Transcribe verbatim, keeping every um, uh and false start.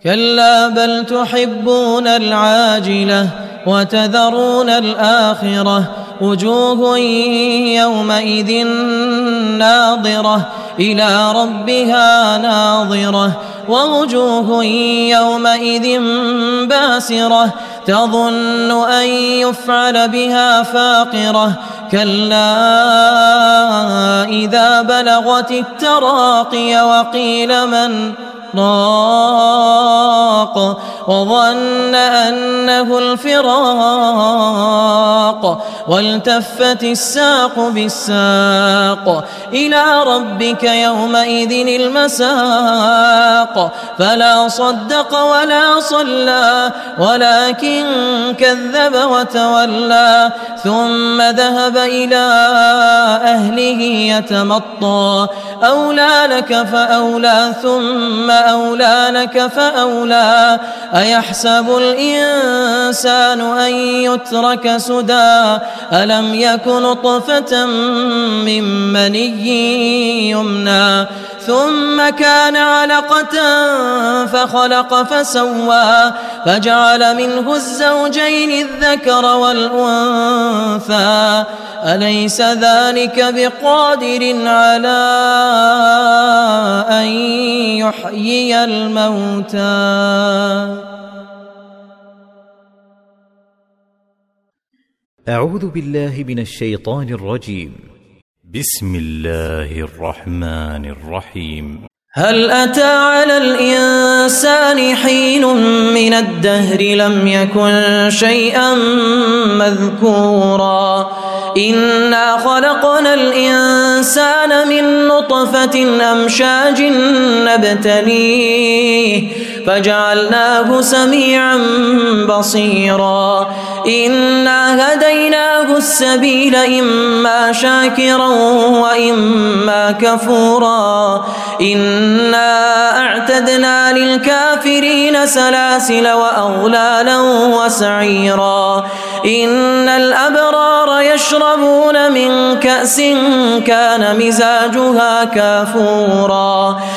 كلا بل تحبون العاجلة وتذرون الآخرة وجوه يومئذ ناظرة إلى ربها ناظرة ووجوه يومئذ باسرة تظن أن يفعل بها فاقرة كلا إذا بلغت التراقي وقيل من راق وظن أنه الفراق والتفت الساق بالساق إلى ربك يومئذ المساق فلا صدق ولا صلى ولكن كذب وتولى ثم ذهب إلى أهله يتمطى أولى لك فأولى ثم أولى لك فأولى أيحسب الإنسان أن يترك سدى ألم يكن نطفة من مني يمنى ثم كان علقة فخلق فسوى فجعل منه الزوجين الذكر والأنثى أليس ذلك بقادر على أن يحيي الموتى. أعوذ بالله من الشيطان الرجيم. بسم الله الرحمن الرحيم. هل أتى على الإنسان حين من الدهر لم يكن شيئا مذكورا إنا خلقنا الإنسان من نطفة أمشاج نبتليه فجعلناه سميعا بصيرا إنا هديناه السبيل إما شاكرا وإما كفورا إنا أعتدنا للكافرين سلاسل وأغلالا وسعيرا إن الأبرار يشربون من كأس كان مزاجها كافورا